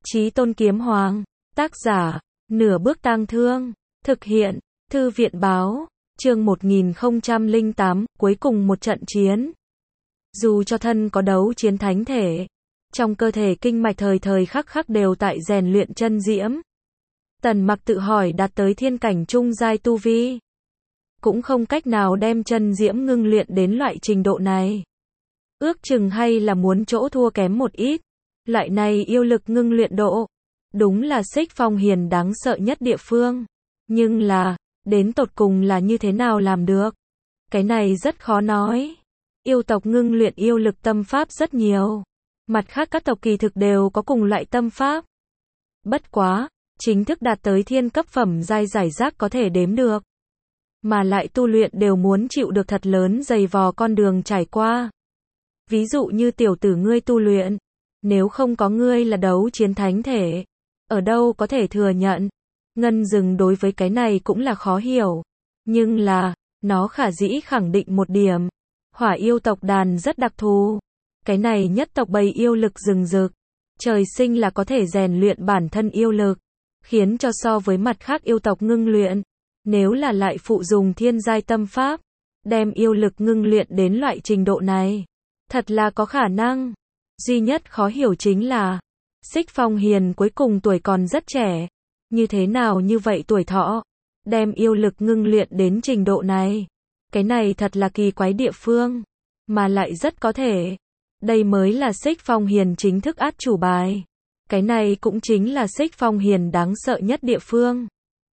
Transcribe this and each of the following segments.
Chí Tôn Kiếm Hoàng, tác giả, Nửa Bước Tang Thương, thực hiện, Thư viện báo, chương 1008, cuối cùng một trận chiến. Dù cho thân có đấu chiến thánh thể, trong cơ thể kinh mạch thời thời khắc khắc đều tại rèn luyện chân diễm. Tần Mặc tự hỏi đạt tới thiên cảnh trung giai tu vi, cũng không cách nào đem chân diễm ngưng luyện đến loại trình độ này. Ước chừng hay là muốn chỗ thua kém một ít. Loại này yêu lực ngưng luyện độ, đúng là Xích Phong Hiền đáng sợ nhất địa phương. Nhưng là, đến tột cùng là như thế nào làm được? Cái này rất khó nói. Yêu tộc ngưng luyện yêu lực tâm pháp rất nhiều. Mặt khác các tộc kỳ thực đều có cùng loại tâm pháp. Bất quá, chính thức đạt tới thiên cấp phẩm giai giải rác có thể đếm được. Mà lại tu luyện đều muốn chịu được thật lớn dày vò con đường trải qua. Ví dụ như tiểu tử ngươi tu luyện, nếu không có ngươi là đấu chiến thánh thể, ở đâu có thể thừa nhận. Ngân Dừng đối với cái này cũng là khó hiểu. Nhưng là, nó khả dĩ khẳng định một điểm. Hỏa yêu tộc đàn rất đặc thù. Cái này nhất tộc bầy yêu lực rừng rực. Trời sinh là có thể rèn luyện bản thân yêu lực. Khiến cho so với mặt khác yêu tộc ngưng luyện. Nếu là lại phụ dùng thiên giai tâm pháp, đem yêu lực ngưng luyện đến loại trình độ này. Thật là có khả năng. Duy nhất khó hiểu chính là, Xích Phong Hiền cuối cùng tuổi còn rất trẻ. Như thế nào như vậy tuổi thọ, đem yêu lực ngưng luyện đến trình độ này. Cái này thật là kỳ quái địa phương. Mà lại rất có thể, đây mới là Xích Phong Hiền chính thức át chủ bài. Cái này cũng chính là Xích Phong Hiền đáng sợ nhất địa phương.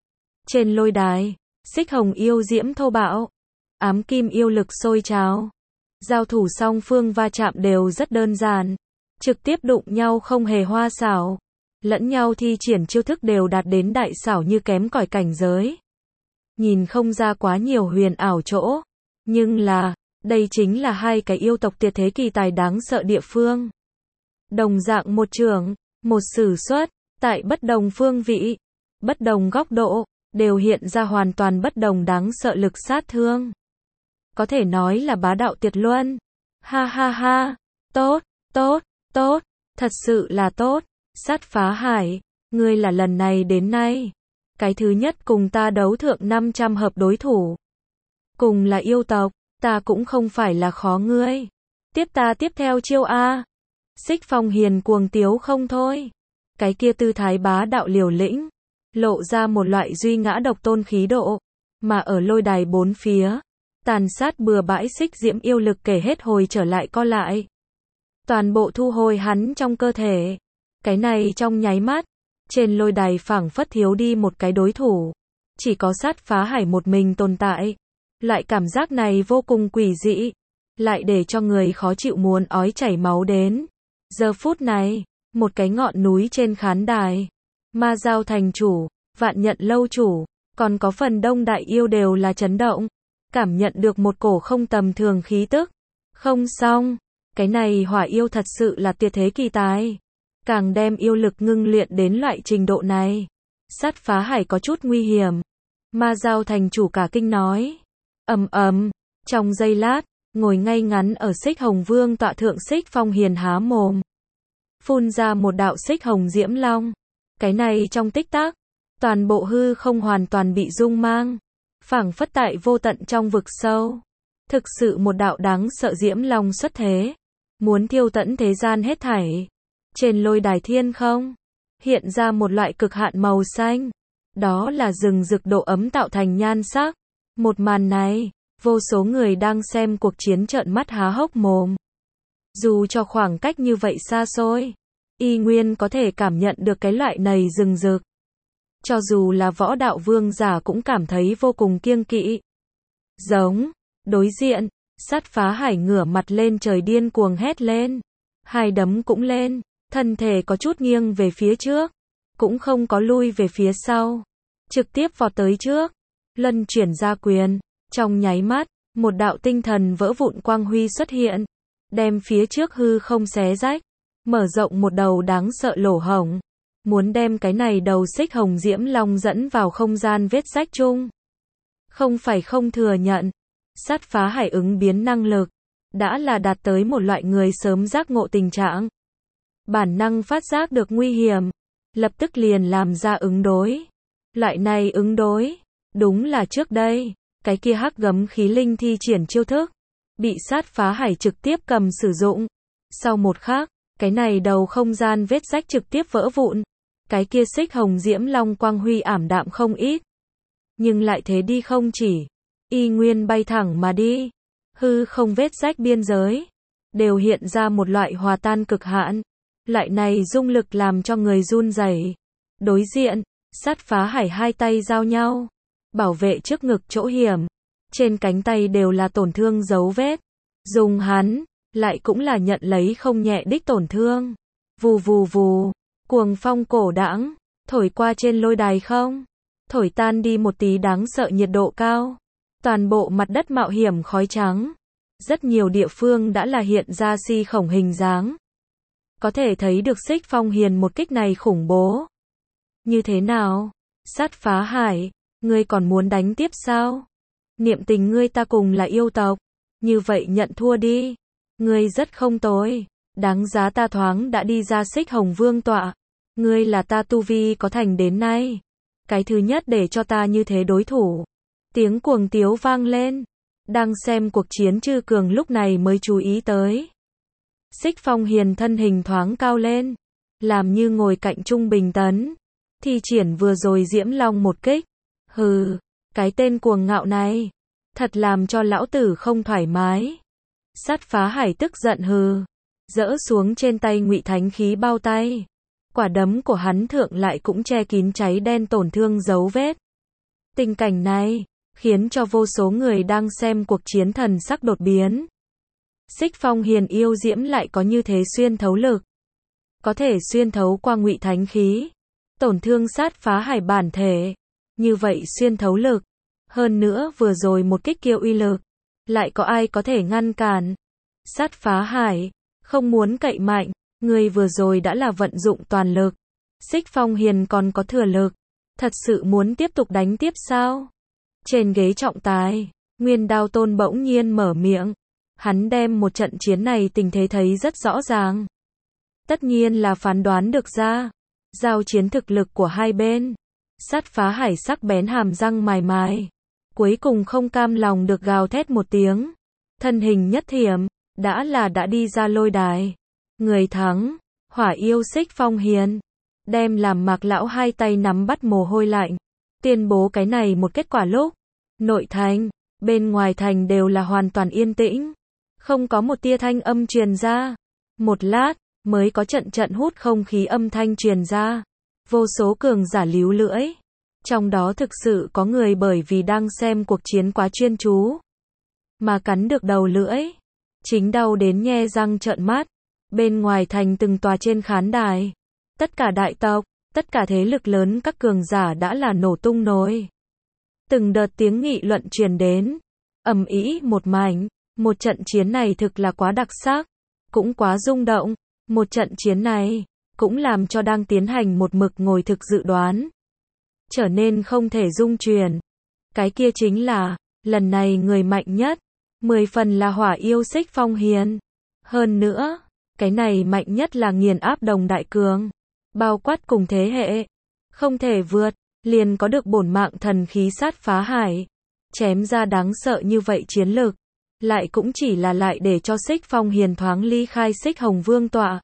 Trên lôi đài, xích hồng yêu diễm thô bạo, ám kim yêu lực sôi trào. Giao thủ song phương va chạm đều rất đơn giản, trực tiếp đụng nhau không hề hoa xảo, lẫn nhau thi triển chiêu thức đều đạt đến đại xảo như kém cỏi cảnh giới. Nhìn không ra quá nhiều huyền ảo chỗ, nhưng là, đây chính là hai cái yêu tộc tuyệt thế kỳ tài đáng sợ địa phương. Đồng dạng một trường, một sử xuất, tại bất đồng phương vị, bất đồng góc độ, đều hiện ra hoàn toàn bất đồng đáng sợ lực sát thương. Có thể nói là bá đạo tuyệt luân. Ha ha ha, tốt, tốt, tốt, thật sự là tốt. Sát Phá Hải, ngươi là lần này đến nay cái thứ nhất cùng ta đấu thượng 500 hợp đối thủ. Cùng là yêu tộc, ta cũng không phải là khó ngươi. Tiếp ta tiếp theo chiêu a. Xích Phong Hiền cuồng tiếu không thôi. Cái kia tư thái bá đạo liều lĩnh, lộ ra một loại duy ngã độc tôn khí độ, mà ở lôi đài bốn phía, tàn sát bừa bãi xích diễm yêu lực kể hết hồi trở lại co lại. Toàn bộ thu hồi hắn trong cơ thể. Cái này trong nháy mắt, trên lôi đài phảng phất thiếu đi một cái đối thủ. Chỉ có Sát Phá Hải một mình tồn tại. Loại cảm giác này vô cùng quỷ dị, lại để cho người khó chịu muốn ói chảy máu đến. Giờ phút này, một cái ngọn núi trên khán đài, Ma Giao thành chủ, Vạn Nhận lâu chủ, còn có phần đông đại yêu đều là chấn động. Cảm nhận được một cổ không tầm thường khí tức. Không xong, cái này hỏa yêu thật sự là tuyệt thế kỳ tài. Càng đem yêu lực ngưng luyện đến loại trình độ này. Sát Phá Hải có chút nguy hiểm. Ma Giao thành chủ cả kinh nói. Trong giây lát, ngồi ngay ngắn ở xích hồng vương tọa thượng Xích Phong Hiền há mồm. Phun ra một đạo xích hồng diễm long. Cái này trong tích tắc, toàn bộ hư không hoàn toàn bị rung mang. Phảng phất tại vô tận trong vực sâu. Thực sự một đạo đáng sợ diễm long xuất thế. Muốn thiêu tận thế gian hết thảy. Trên lôi đài thiên không, hiện ra một loại cực hạn màu xanh. Đó là rừng rực độ ấm tạo thành nhan sắc. Một màn này, vô số người đang xem cuộc chiến trợn mắt há hốc mồm. Dù cho khoảng cách như vậy xa xôi, y nguyên có thể cảm nhận được cái loại này rừng rực. Cho dù là võ đạo vương giả cũng cảm thấy vô cùng kiêng kỵ. Giống, đối diện, Sát Phá Hải ngửa mặt lên trời điên cuồng hét lên. Hai đấm cũng lên, thân thể có chút nghiêng về phía trước, cũng không có lui về phía sau. Trực tiếp vọt tới trước, lân chuyển ra quyền. Trong nháy mắt, một đạo tinh thần vỡ vụn quang huy xuất hiện. Đem phía trước hư không xé rách, mở rộng một đầu đáng sợ lỗ hổng. Muốn đem cái này đầu xích hồng diễm long dẫn vào không gian vết rách chung. Không phải không thừa nhận, Sát Phá Hải ứng biến năng lực, đã là đạt tới một loại người sớm giác ngộ tình trạng. Bản năng phát giác được nguy hiểm, lập tức liền làm ra ứng đối. Loại này ứng đối, đúng là trước đây, cái kia hắc gấm khí linh thi triển chiêu thức, bị sát phá hải trực tiếp cầm sử dụng. Sau một khắc, cái này đầu không gian vết rách trực tiếp vỡ vụn, cái kia xích hồng diễm long quang huy ảm đạm không ít. Nhưng lại thế đi không chỉ, y nguyên bay thẳng mà đi, hư không vết rách biên giới, đều hiện ra một loại hòa tan cực hạn. Loại này dung lực làm cho người run rẩy. Đối diện, sát phá hải hai tay giao nhau, bảo vệ trước ngực chỗ hiểm, trên cánh tay đều là tổn thương dấu vết. Dùng hắn, lại cũng là nhận lấy không nhẹ đích tổn thương. Vù vù vù, cuồng phong cổ đãng, thổi qua trên lôi đài không, thổi tan đi một tí đáng sợ nhiệt độ cao. Toàn bộ mặt đất mạo hiểm khói trắng. Rất nhiều địa phương đã là hiện ra si khổng hình dáng. Có thể thấy được Xích Phong Hiền một kích này khủng bố. Như thế nào? Sát phá hải, ngươi còn muốn đánh tiếp sao? Niệm tình ngươi ta cùng là yêu tộc. Như vậy nhận thua đi. Ngươi rất không tồi. Đáng giá ta thoáng đã đi ra Xích Hồng Vương tọa. Ngươi là ta tu vi có thành đến nay. Cái thứ nhất để cho ta như thế đối thủ. Tiếng cuồng tiếu vang lên. Đang xem cuộc chiến Chư Cường lúc này mới chú ý tới. Xích Phong Hiền thân hình thoáng cao lên, làm như ngồi cạnh Trung Bình Tấn, thi triển vừa rồi Diễm Long một kích. Hừ, cái tên cuồng ngạo này, thật làm cho lão tử không thoải mái. Sát phá hải tức giận hừ, dỡ xuống trên tay Ngụy Thánh khí bao tay. Quả đấm của hắn thượng lại cũng che kín cháy đen tổn thương dấu vết. Tình cảnh này khiến cho vô số người đang xem cuộc chiến thần sắc đột biến. Xích Phong Hiền yêu diễm lại có như thế xuyên thấu lực, có thể xuyên thấu qua Ngụy Thánh khí, tổn thương sát phá hải bản thể. Như vậy xuyên thấu lực, hơn nữa vừa rồi một kích kia uy lực, lại có ai có thể ngăn cản? Sát phá hải, không muốn cậy mạnh, người vừa rồi đã là vận dụng toàn lực. Xích Phong Hiền còn có thừa lực, thật sự muốn tiếp tục đánh tiếp sao? Trên ghế trọng tài, Nguyên Đao Tôn bỗng nhiên mở miệng. Hắn đem một trận chiến này tình thế thấy rất rõ ràng. Tất nhiên là phán đoán được ra giao chiến thực lực của hai bên. Sát phá hải sắc bén hàm răng mài mài, cuối cùng không cam lòng được gào thét một tiếng. Thân hình nhất thiểm, đã đi ra lôi đài. Người thắng, Hỏa yêu Xích Phong Hiền, đem làm Mạc lão hai tay nắm bắt mồ hôi lạnh, tuyên bố cái này một kết quả lúc nội thành, bên ngoài thành đều là hoàn toàn yên tĩnh, không có một tia thanh âm truyền ra. Một lát mới có trận hút không khí âm thanh truyền ra. Vô số cường giả líu lưỡi, trong đó thực sự có người bởi vì đang xem cuộc chiến quá chuyên chú mà cắn được đầu lưỡi, chính đau đến nhe răng trợn mắt. Bên ngoài thành từng tòa trên khán đài, tất cả đại tộc, tất cả thế lực lớn các cường giả đã là nổ tung nồi. Từng đợt tiếng nghị luận truyền đến, ầm ĩ một mảnh. Một trận chiến này thực là quá đặc sắc, cũng quá rung động. Một trận chiến này cũng làm cho đang tiến hành một mực ngồi thực dự đoán trở nên không thể dung chuyển. Cái kia chính là, lần này người mạnh nhất, 10 phần là Hỏa yêu Xích Phong Hiền. Hơn nữa, cái này mạnh nhất là nghiền áp đồng đại cường, bao quát cùng thế hệ, không thể vượt, liền có được bổn mạng thần khí sát phá hải. Chém ra đáng sợ như vậy chiến lực, lại cũng chỉ là lại để cho Xích Phong Hiền thoáng ly khai Xích Hồng Vương tọa.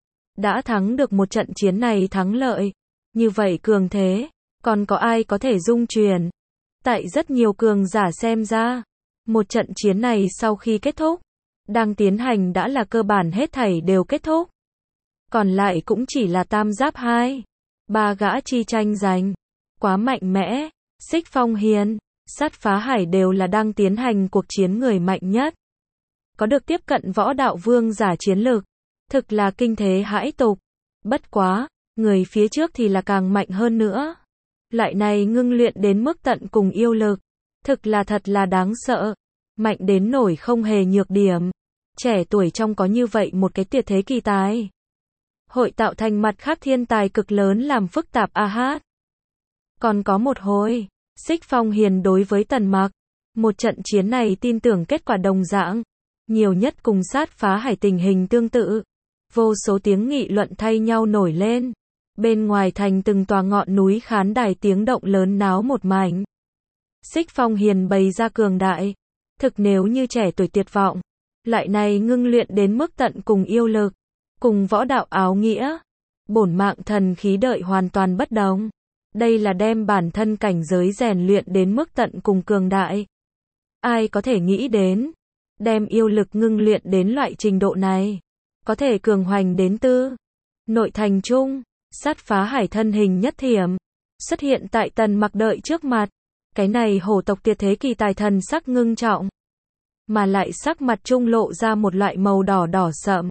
Đã thắng được một trận chiến này thắng lợi, như vậy cường thế, còn có ai có thể dung chuyển? Tại rất nhiều cường giả xem ra, một trận chiến này sau khi kết thúc, đang tiến hành đã là cơ bản hết thảy đều kết thúc. Còn lại cũng chỉ là tam giáp 2, 3 gã chi tranh giành. Quá mạnh mẽ, Xích Phong Hiền, sát phá hải đều là đang tiến hành cuộc chiến người mạnh nhất. Có được tiếp cận võ đạo vương giả chiến lực, thực là kinh thế hãi tục. Bất quá, người phía trước thì là càng mạnh hơn nữa. Loại này ngưng luyện đến mức tận cùng yêu lực, thực là thật là đáng sợ. Mạnh đến nổi không hề nhược điểm. Trẻ tuổi trong có như vậy một cái tuyệt thế kỳ tài, hội tạo thành mặt khác thiên tài cực lớn làm phức tạp a hát. Còn có một hồi, Xích Phong Hiền đối với Tần Mặc, một trận chiến này tin tưởng kết quả đồng dạng, nhiều nhất cùng sát phá hải tình hình tương tự. Vô số tiếng nghị luận thay nhau nổi lên. Bên ngoài thành từng tòa ngọn núi khán đài tiếng động lớn náo một mảnh. Xích Phong Hiền bày ra cường đại. Thực nếu như trẻ tuổi tuyệt vọng. Lại này ngưng luyện đến mức tận cùng yêu lực. Cùng võ đạo áo nghĩa. Bổn mạng thần khí đợi hoàn toàn bất đồng. Đây là đem bản thân cảnh giới rèn luyện đến mức tận cùng cường đại. Ai có thể nghĩ đến. Đem yêu lực ngưng luyện đến loại trình độ này. Có thể cường hoành đến tư. Nội thành trung. Sát phá hải thân hình nhất thiểm. Xuất hiện tại Tần Mặc đợi trước mặt. Cái này hổ tộc tuyệt thế kỳ tài thần sắc ngưng trọng. Mà lại sắc mặt trung lộ ra một loại màu đỏ đỏ sậm.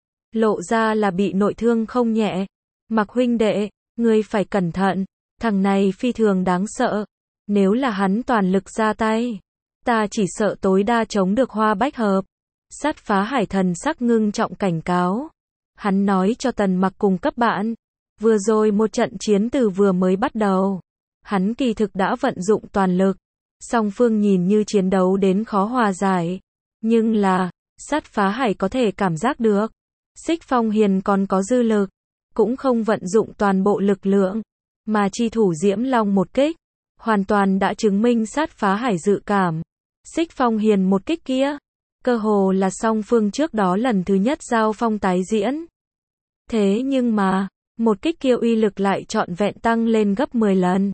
Lộ ra là bị nội thương không nhẹ. Mặc huynh đệ, ngươi phải cẩn thận. Thằng này phi thường đáng sợ. Nếu là hắn toàn lực ra tay. Ta chỉ sợ tối đa chống được Hoa Bách Hợp. Sát phá hải thần sắc ngưng trọng cảnh cáo. Hắn nói cho Tần Mặc cùng các bạn. Vừa rồi một trận chiến từ vừa mới bắt đầu. Hắn kỳ thực đã vận dụng toàn lực. Song phương nhìn như chiến đấu đến khó hòa giải. Nhưng là, sát phá hải có thể cảm giác được. Xích Phong Hiền còn có dư lực. Cũng không vận dụng toàn bộ lực lượng. Mà chi thủ Diễm Long một kích. Hoàn toàn đã chứng minh sát phá hải dự cảm. Xích Phong Hiền một kích kia. Cơ hồ là song phương trước đó lần thứ nhất giao phong tái diễn. Thế nhưng mà, một kích kia uy lực lại trọn vẹn tăng lên gấp 10 lần.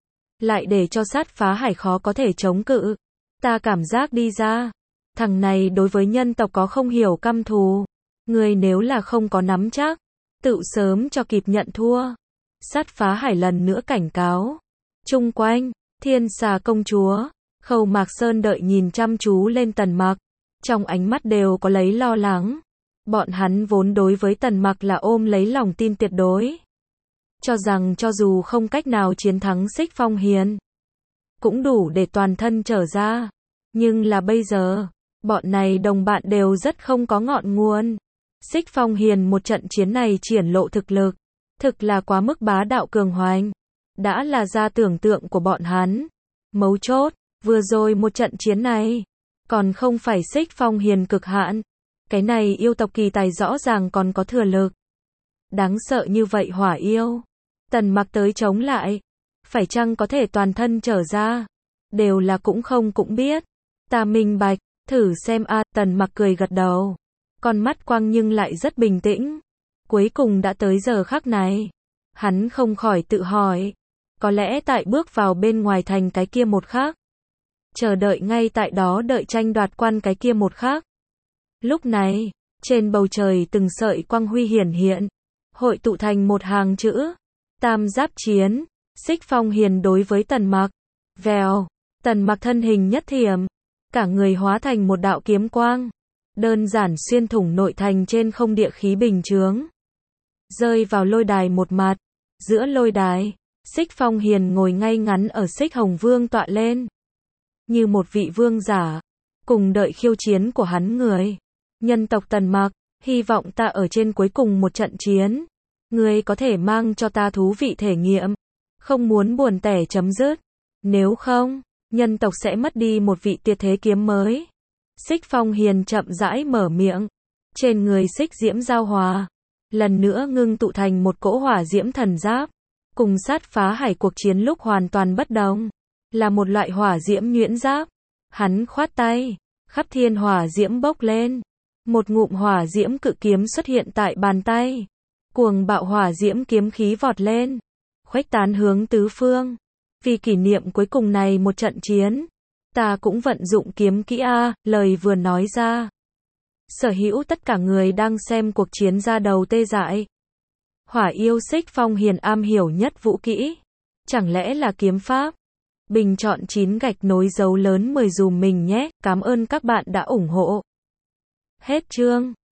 Lại để cho sát phá hải khó có thể chống cự. Ta cảm giác đi ra. Thằng này đối với nhân tộc có không hiểu căm thù. Người nếu là không có nắm chắc. Tự sớm cho kịp nhận thua. Sát phá hải lần nữa cảnh cáo. Chung quanh, Thiên Xà công chúa. Khâu Mạc Sơn đợi nhìn chăm chú lên Tần Mặc. Trong ánh mắt đều có lấy lo lắng. Bọn hắn vốn đối với Tần Mặc là ôm lấy lòng tin tuyệt đối. Cho rằng cho dù không cách nào chiến thắng Xích Phong Hiền. Cũng đủ để toàn thân trở ra. Nhưng là bây giờ. Bọn này đồng bạn đều rất không có ngọn nguồn. Xích Phong Hiền một trận chiến này triển lộ thực lực. Thực là quá mức bá đạo cường hoành. Đã là ra tưởng tượng của bọn hắn. Mấu chốt. Vừa rồi một trận chiến này. Còn không phải Xích Phong Hiền cực hạn. Cái này yêu tộc kỳ tài rõ ràng còn có thừa lực. Đáng sợ như vậy hỏa yêu. Tần Mặc tới chống lại. Phải chăng có thể toàn thân trở ra. Đều là cũng không cũng biết. Ta minh bạch. Thử xem a. Tần Mặc cười gật đầu. Con mắt quang nhưng lại rất bình tĩnh. Cuối cùng đã tới giờ khắc này. Hắn không khỏi tự hỏi. Có lẽ tại bước vào bên ngoài thành cái kia một khắc. Chờ đợi ngay tại đó đợi tranh đoạt quan cái kia một khắc. Lúc này, trên bầu trời từng sợi quang huy hiển hiện. Hội tụ thành một hàng chữ. Tam giáp chiến. Xích Phong Hiền đối với Tần Mặc. Vèo. Tần Mặc thân hình nhất thiểm. Cả người hóa thành một đạo kiếm quang. Đơn giản xuyên thủng nội thành trên không địa khí bình chướng. Rơi vào lôi đài một mặt. Giữa lôi đài, Xích Phong Hiền ngồi ngay ngắn ở Xích Hồng Vương tọa lên. Như một vị vương giả. Cùng đợi khiêu chiến của hắn người. Nhân tộc Tần Mặc, hy vọng ta ở trên cuối cùng một trận chiến. Ngươi có thể mang cho ta thú vị thể nghiệm. Không muốn buồn tẻ chấm dứt. Nếu không, nhân tộc sẽ mất đi một vị tuyệt thế kiếm mới. Xích Phong Hiền chậm rãi mở miệng. Trên người xích diễm giao hòa. Lần nữa ngưng tụ thành một cỗ hỏa diễm thần giáp. Cùng sát phá hải cuộc chiến lúc hoàn toàn bất đồng. Là một loại hỏa diễm nhuyễn giáp. Hắn khoát tay. Khắp thiên hỏa diễm bốc lên. Một ngụm hỏa diễm cự kiếm xuất hiện tại bàn tay. Cuồng bạo hỏa diễm kiếm khí vọt lên. Khuếch tán hướng tứ phương. Vì kỷ niệm cuối cùng này một trận chiến. Ta cũng vận dụng kiếm kỹ a. Lời vừa nói ra. Sở hữu tất cả người đang xem cuộc chiến ra đầu tê dại. Hỏa yêu Xích Phong Hiền am hiểu nhất vũ kỹ. Chẳng lẽ là kiếm pháp? Bình chọn 9 gạch nối dấu lớn 10 dùm mình nhé. Cảm ơn các bạn đã ủng hộ. Hết chương.